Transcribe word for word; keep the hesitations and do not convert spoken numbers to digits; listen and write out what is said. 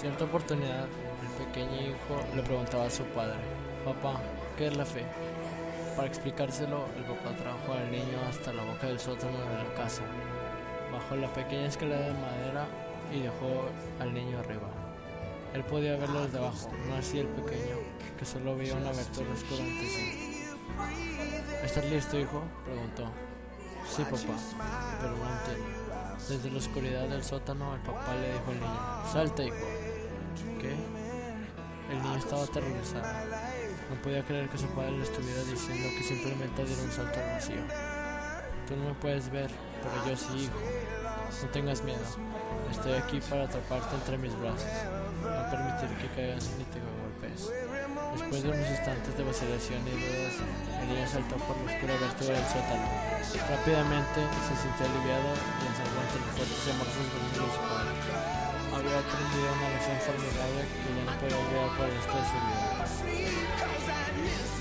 Cierta oportunidad, el pequeño hijo le preguntaba a su padre: «Papá, ¿qué es la fe?». Para explicárselo, el papá trajo al niño hasta la boca del sótano de la casa, bajó la pequeña escalera de madera y dejó al niño arriba. Él podía verlo desde abajo, no así el pequeño, que solo veía una abertura oscura ante sí. «¿Estás listo, hijo?», preguntó. «Sí, papá, pero no entiendo». Desde la oscuridad del sótano, el papá le dijo al niño: «Salta, hijo». ¿Qué? El niño estaba aterrorizado. No podía creer que su padre le estuviera diciendo que simplemente diera un salto al vacío. «Tú no me puedes ver, pero yo sí, hijo. No tengas miedo. Estoy aquí para atraparte entre mis brazos. No permitir que caigas ni te golpees». Después de unos instantes de vacilación y dudas, el niño saltó por la oscura abertura del sótano. Rápidamente se sintió aliviado y encerró entre los fuertes y amorosos brazos de su padre. Había aprendido una lección formidable que ya no podía olvidar por el resto de su vida.